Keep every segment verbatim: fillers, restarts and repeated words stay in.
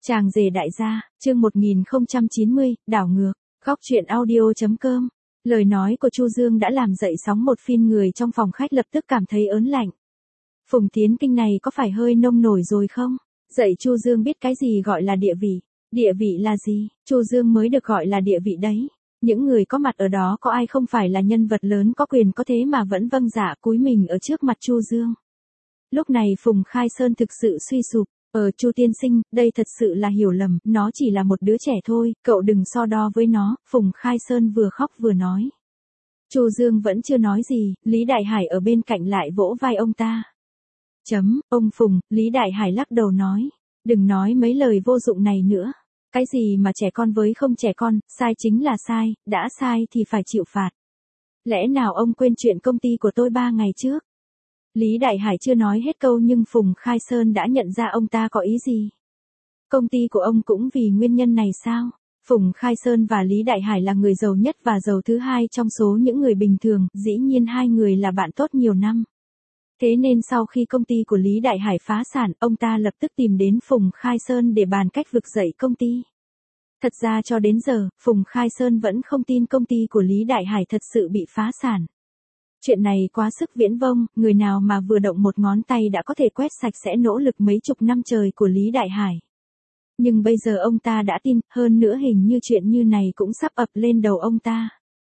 Chàng rể đại gia, chương một nghìn không trăm chín mươi, đảo ngược, góc truyện audio.com. Lời nói của Chu Dương đã làm dậy sóng một phiên người trong phòng khách lập tức cảm thấy ớn lạnh. Phùng Tiến Kinh này có phải hơi nông nổi rồi không? Dạy Chu Dương biết cái gì gọi là địa vị. Địa vị là gì? Chu Dương mới được gọi là địa vị đấy. Những người có mặt ở đó có ai không phải là nhân vật lớn có quyền có thế mà vẫn vâng dạ cúi mình ở trước mặt Chu Dương. Lúc này Phùng Khai Sơn thực sự suy sụp. Ờ Chu tiên sinh, đây thật sự là hiểu lầm, nó chỉ là một đứa trẻ thôi, cậu đừng so đo với nó, Phùng Khai Sơn vừa khóc vừa nói. Chu Dương vẫn chưa nói gì, Lý Đại Hải ở bên cạnh lại vỗ vai ông ta. Chấm, ông Phùng, Lý Đại Hải lắc đầu nói, đừng nói mấy lời vô dụng này nữa. Cái gì mà trẻ con với không trẻ con, sai chính là sai, đã sai thì phải chịu phạt. Lẽ nào ông quên chuyện công ty của tôi ba ngày trước? Lý Đại Hải chưa nói hết câu nhưng Phùng Khai Sơn đã nhận ra ông ta có ý gì. Công ty của ông cũng vì nguyên nhân này sao? Phùng Khai Sơn và Lý Đại Hải là người giàu nhất và giàu thứ hai trong số những người bình thường, dĩ nhiên hai người là bạn tốt nhiều năm. Thế nên sau khi công ty của Lý Đại Hải phá sản, ông ta lập tức tìm đến Phùng Khai Sơn để bàn cách vực dậy công ty. Thật ra cho đến giờ, Phùng Khai Sơn vẫn không tin công ty của Lý Đại Hải thật sự bị phá sản. Chuyện này quá sức viễn vông, người nào mà vừa động một ngón tay đã có thể quét sạch sẽ nỗ lực mấy chục năm trời của Lý Đại Hải. Nhưng bây giờ ông ta đã tin, hơn nữa hình như chuyện như này cũng sắp ập lên đầu ông ta.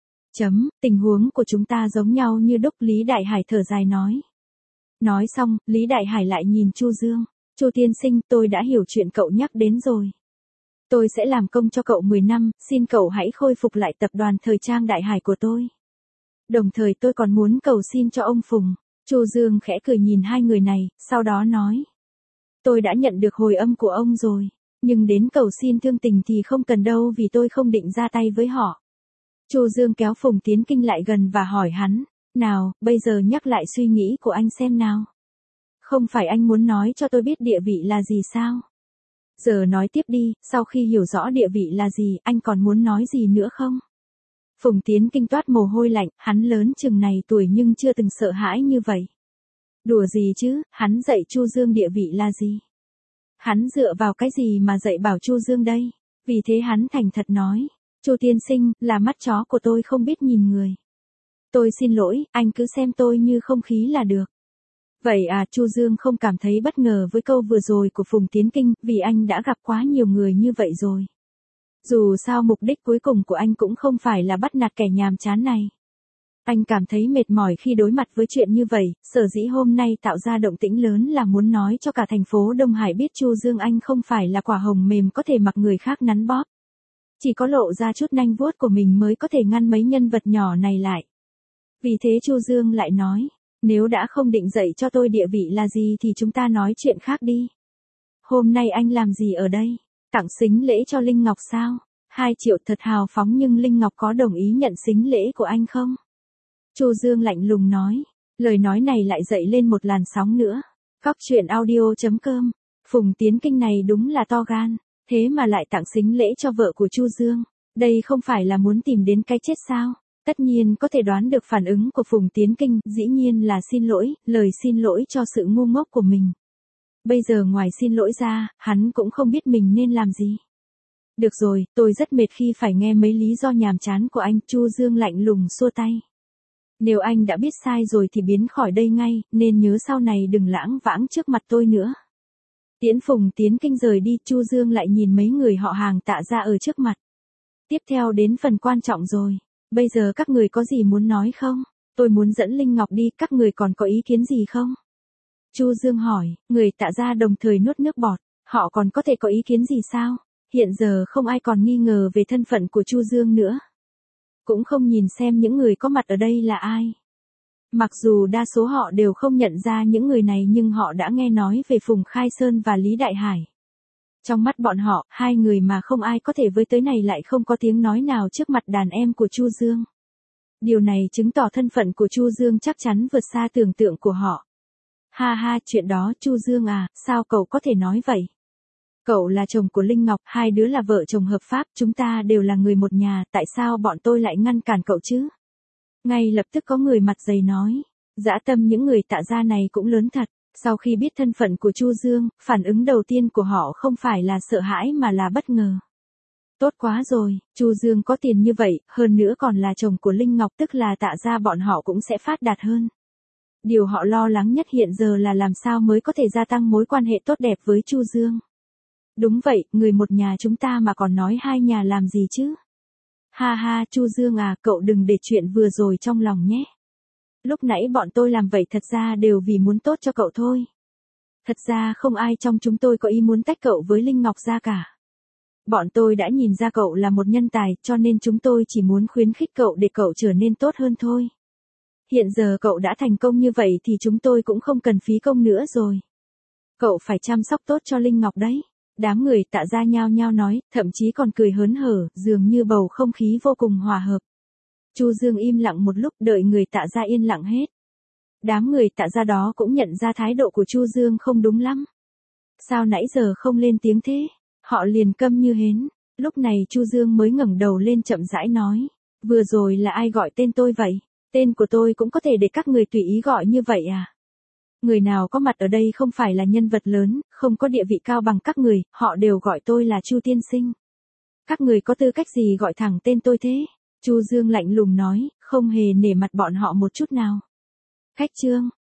Chấm, tình huống của chúng ta giống nhau như đúc, Lý Đại Hải thở dài nói. Nói xong, Lý Đại Hải lại nhìn Chu Dương. Chu tiên sinh, tôi đã hiểu chuyện cậu nhắc đến rồi. Tôi sẽ làm công cho cậu mười năm, xin cậu hãy khôi phục lại tập đoàn thời trang Đại Hải của tôi. Đồng thời tôi còn muốn cầu xin cho ông Phùng. Chu Dương khẽ cười nhìn hai người này, sau đó nói. Tôi đã nhận được hồi âm của ông rồi, nhưng đến cầu xin thương tình thì không cần đâu vì tôi không định ra tay với họ. Chu Dương kéo Phùng Tiến Kinh lại gần và hỏi hắn, nào, bây giờ nhắc lại suy nghĩ của anh xem nào. Không phải anh muốn nói cho tôi biết địa vị là gì sao? Giờ nói tiếp đi, sau khi hiểu rõ địa vị là gì, anh còn muốn nói gì nữa không? Phùng Tiến Kinh toát mồ hôi lạnh, hắn lớn chừng này tuổi nhưng chưa từng sợ hãi như vậy. Đùa gì chứ, hắn dạy Chu Dương địa vị là gì? Hắn dựa vào cái gì mà dạy bảo Chu Dương đây? Vì thế hắn thành thật nói, Chu tiên sinh, là mắt chó của tôi không biết nhìn người. Tôi xin lỗi, anh cứ xem tôi như không khí là được. Vậy à, Chu Dương không cảm thấy bất ngờ với câu vừa rồi của Phùng Tiến Kinh, vì anh đã gặp quá nhiều người như vậy rồi. Dù sao mục đích cuối cùng của anh cũng không phải là bắt nạt kẻ nhàm chán này. Anh cảm thấy mệt mỏi khi đối mặt với chuyện như vậy, sở dĩ hôm nay tạo ra động tĩnh lớn là muốn nói cho cả thành phố Đông Hải biết Chu Dương anh không phải là quả hồng mềm có thể mặc người khác nắn bóp. Chỉ có lộ ra chút nanh vuốt của mình mới có thể ngăn mấy nhân vật nhỏ này lại. Vì thế Chu Dương lại nói, nếu đã không định dạy cho tôi địa vị là gì thì chúng ta nói chuyện khác đi. Hôm nay anh làm gì ở đây? Tặng sính lễ cho Linh Ngọc sao? Hai triệu thật hào phóng nhưng Linh Ngọc có đồng ý nhận sính lễ của anh không? Chu Dương lạnh lùng nói. Lời nói này lại dậy lên một làn sóng nữa. Góc truyện audio.com. Phùng Tiến Kinh này đúng là to gan. Thế mà lại tặng sính lễ cho vợ của Chu Dương. Đây không phải là muốn tìm đến cái chết sao? Tất nhiên có thể đoán được phản ứng của Phùng Tiến Kinh, dĩ nhiên là xin lỗi, lời xin lỗi cho sự ngu ngốc của mình. Bây giờ ngoài xin lỗi ra, hắn cũng không biết mình nên làm gì. Được rồi, tôi rất mệt khi phải nghe mấy lý do nhàm chán của anh, Chu Dương lạnh lùng xua tay. Nếu anh đã biết sai rồi thì biến khỏi đây ngay, nên nhớ sau này đừng lãng vãng trước mặt tôi nữa. Tiễn Phùng Tiến Kinh rời đi, Chu Dương lại nhìn mấy người họ hàng Tạ ra ở trước mặt. Tiếp theo đến phần quan trọng rồi. Bây giờ các người có gì muốn nói không? Tôi muốn dẫn Linh Ngọc đi, các người còn có ý kiến gì không? Chu Dương hỏi, người Tạ ra đồng thời nuốt nước bọt, họ còn có thể có ý kiến gì sao? Hiện giờ không ai còn nghi ngờ về thân phận của Chu Dương nữa. Cũng không nhìn xem những người có mặt ở đây là ai. Mặc dù đa số họ đều không nhận ra những người này nhưng họ đã nghe nói về Phùng Khai Sơn và Lý Đại Hải. Trong mắt bọn họ, hai người mà không ai có thể với tới này lại không có tiếng nói nào trước mặt đàn em của Chu Dương. Điều này chứng tỏ thân phận của Chu Dương chắc chắn vượt xa tưởng tượng của họ. Ha ha, chuyện đó Chu Dương à, sao cậu có thể nói vậy? Cậu là chồng của Linh Ngọc, hai đứa là vợ chồng hợp pháp, chúng ta đều là người một nhà, tại sao bọn tôi lại ngăn cản cậu chứ? Ngay lập tức có người mặt dày nói, dã tâm những người Tạ gia này cũng lớn thật. Sau khi biết thân phận của Chu Dương, phản ứng đầu tiên của họ không phải là sợ hãi mà là bất ngờ. Tốt quá rồi, Chu Dương có tiền như vậy, hơn nữa còn là chồng của Linh Ngọc, tức là Tạ gia bọn họ cũng sẽ phát đạt hơn. Điều họ lo lắng nhất hiện giờ là làm sao mới có thể gia tăng mối quan hệ tốt đẹp với Chu Dương. Đúng vậy, người một nhà chúng ta mà còn nói hai nhà làm gì chứ? Ha ha, Chu Dương à, cậu đừng để chuyện vừa rồi trong lòng nhé. Lúc nãy bọn tôi làm vậy thật ra đều vì muốn tốt cho cậu thôi. Thật ra không ai trong chúng tôi có ý muốn tách cậu với Linh Ngọc ra cả. Bọn tôi đã nhìn ra cậu là một nhân tài, cho nên chúng tôi chỉ muốn khuyến khích cậu để cậu trở nên tốt hơn thôi. Hiện giờ cậu đã thành công như vậy thì chúng tôi cũng không cần phí công nữa rồi. Cậu phải chăm sóc tốt cho Linh Ngọc đấy. Đám người Tạ gia nhao nhao nói, thậm chí còn cười hớn hở, dường như bầu không khí vô cùng hòa hợp. Chu Dương im lặng một lúc, đợi người Tạ gia yên lặng hết. Đám người Tạ gia đó cũng nhận ra thái độ của Chu Dương không đúng lắm. Sao nãy giờ không lên tiếng thế? Họ liền câm như hến. Lúc này Chu Dương mới ngẩng đầu lên chậm rãi nói, vừa rồi là ai gọi tên tôi vậy? Tên của tôi cũng có thể để các người tùy ý gọi như vậy à? Người nào có mặt ở đây không phải là nhân vật lớn, không có địa vị cao bằng các người, họ đều gọi tôi là Chu tiên sinh. Các người có tư cách gì gọi thẳng tên tôi thế? Chu Dương lạnh lùng nói, không hề nể mặt bọn họ một chút nào. Khách Trương,